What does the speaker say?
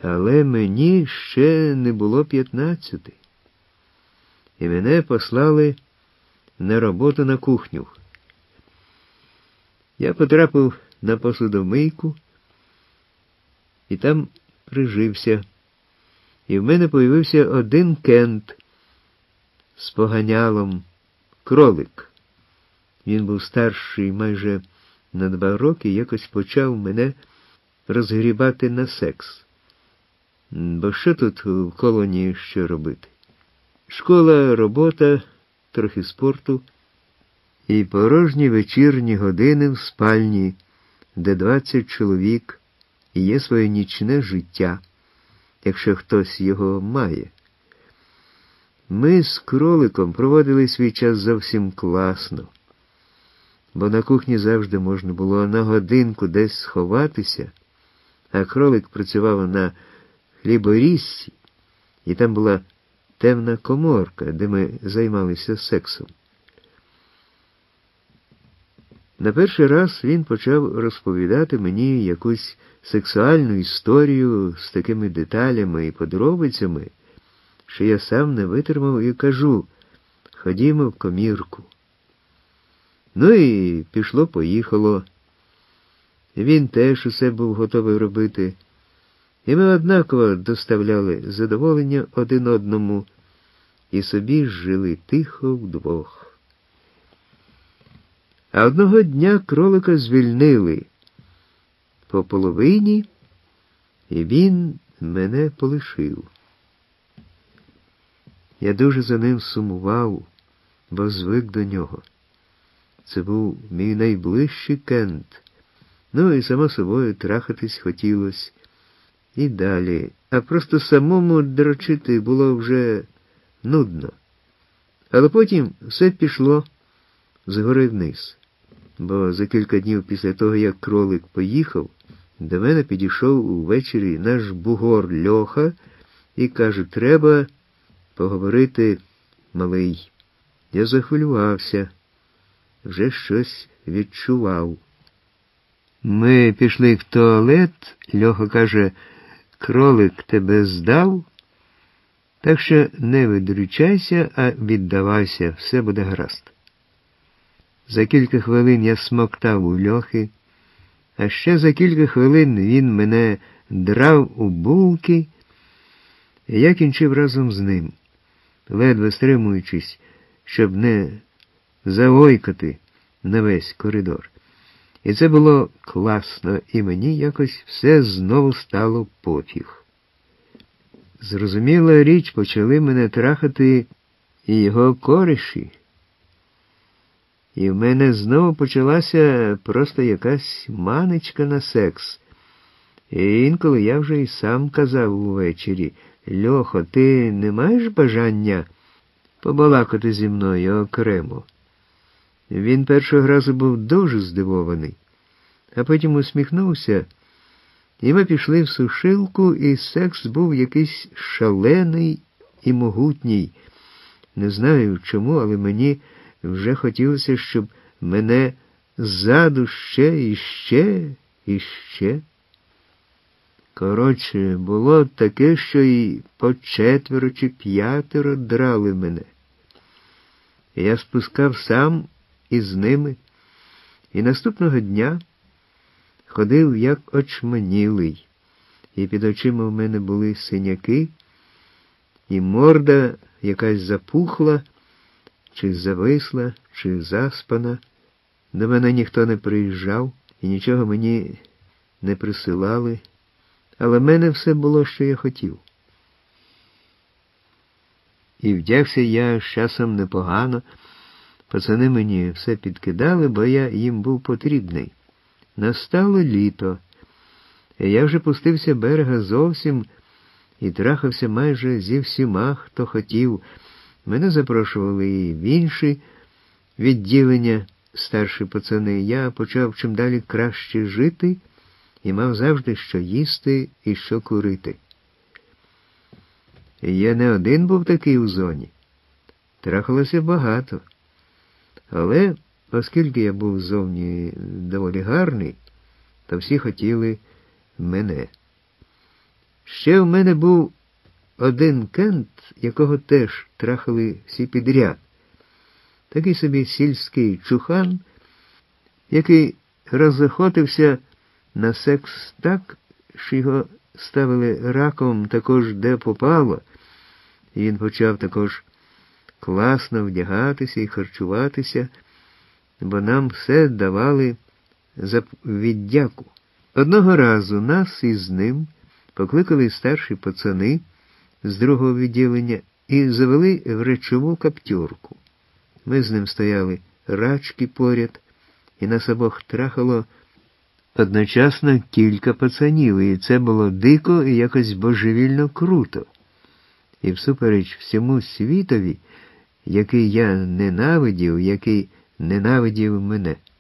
Але мені ще не було 15. І мене послали на роботу на кухню. Я потрапив на посудомийку і там прижився. І в мене появився один кент з поганялом, кролик. Він був старший майже на 2 роки і якось почав мене розгрібати на секс. Бо що тут в колонії що робити? Школа, робота, трохи спорту і порожні вечірні години в спальні, де 20 чоловік і є своє нічне життя, якщо хтось його має. Ми з кроликом проводили свій час зовсім класно, бо на кухні завжди можна було на годинку десь сховатися, а кролик працював на хліборізці, і там була темна коморка, де ми займалися сексом. На перший раз він почав розповідати мені якусь сексуальну історію з такими деталями і подробицями, що я сам не витримав і кажу: ходімо в комірку. Ну і пішло-поїхало. Він теж усе був готовий робити. І ми однаково доставляли задоволення один одному і собі жили тихо вдвох. А одного дня кролика звільнили по половині, і він мене полишив. Я дуже за ним сумував, бо звик до нього. Це був мій найближчий кент. Ну і, само собою, трахатись хотілося. І далі. А просто самому дрочити було вже нудно. Але потім все пішло згори вниз. Бо за кілька днів після того, як кролик поїхав, до мене підійшов увечері наш бугор Льоха і каже: треба поговорити, малий. Я захвилювався, вже щось відчував. Ми пішли в туалет, Льоха каже: кролик тебе здав, так що не видручайся, а віддавайся, все буде гаразд. За кілька хвилин я смоктав у Льохи, а ще за кілька хвилин він мене драв у булки, і я кінчив разом з ним, ледве стримуючись, щоб не завойкати на весь коридор. І це було класно, і мені якось все знову стало пофіг. Зрозуміла річ, почали мене трахати і його кориші. І в мене знову почалася просто якась маничка на секс. І інколи я вже і сам казав увечері: Льохо, ти не маєш бажання побалакати зі мною окремо? Він першого разу був дуже здивований, а потім усміхнувся, і ми пішли в сушилку, і секс був якийсь шалений і могутній. Не знаю чому, але мені вже хотілося, щоб мене ззаду ще і ще і ще. Коротше, було таке, що і по 4 чи 5 драли мене. Я спускав сам із ними, і наступного дня ходив як очманілий, і під очима в мене були синяки, і морда якась запухла, чи зависла, чи заспана. До мене ніхто не приїжджав, і нічого мені не присилали, але в мене все було, що я хотів. І вдягся я з часом непогано, пацани мені все підкидали, бо я їм був потрібний. Настало літо, і я вже пустився берега зовсім і трахався майже зі всіма, хто хотів. Мене запрошували і в інші відділення старші пацани. Я почав чим далі краще жити і мав завжди що їсти і що курити. І я не один був такий у зоні. Трахалося багато. Але, оскільки я був зовні доволі гарний, то всі хотіли мене. Ще в мене був один кент, якого теж трахали всі підряд. Такий собі сільський чухан, який розохотився на секс так, що його ставили раком також де попало, і він почав також класно вдягатися і харчуватися, бо нам все давали за віддяку. Одного разу нас із ним покликали старші пацани з другого відділення і завели в речову каптюрку. Ми з ним стояли рачки поряд, і нас обох трахало одночасно кілька пацанів, і це було дико і якось божевільно круто. І всупереч всьому світові, який я ненавидів, який ненавидів мене.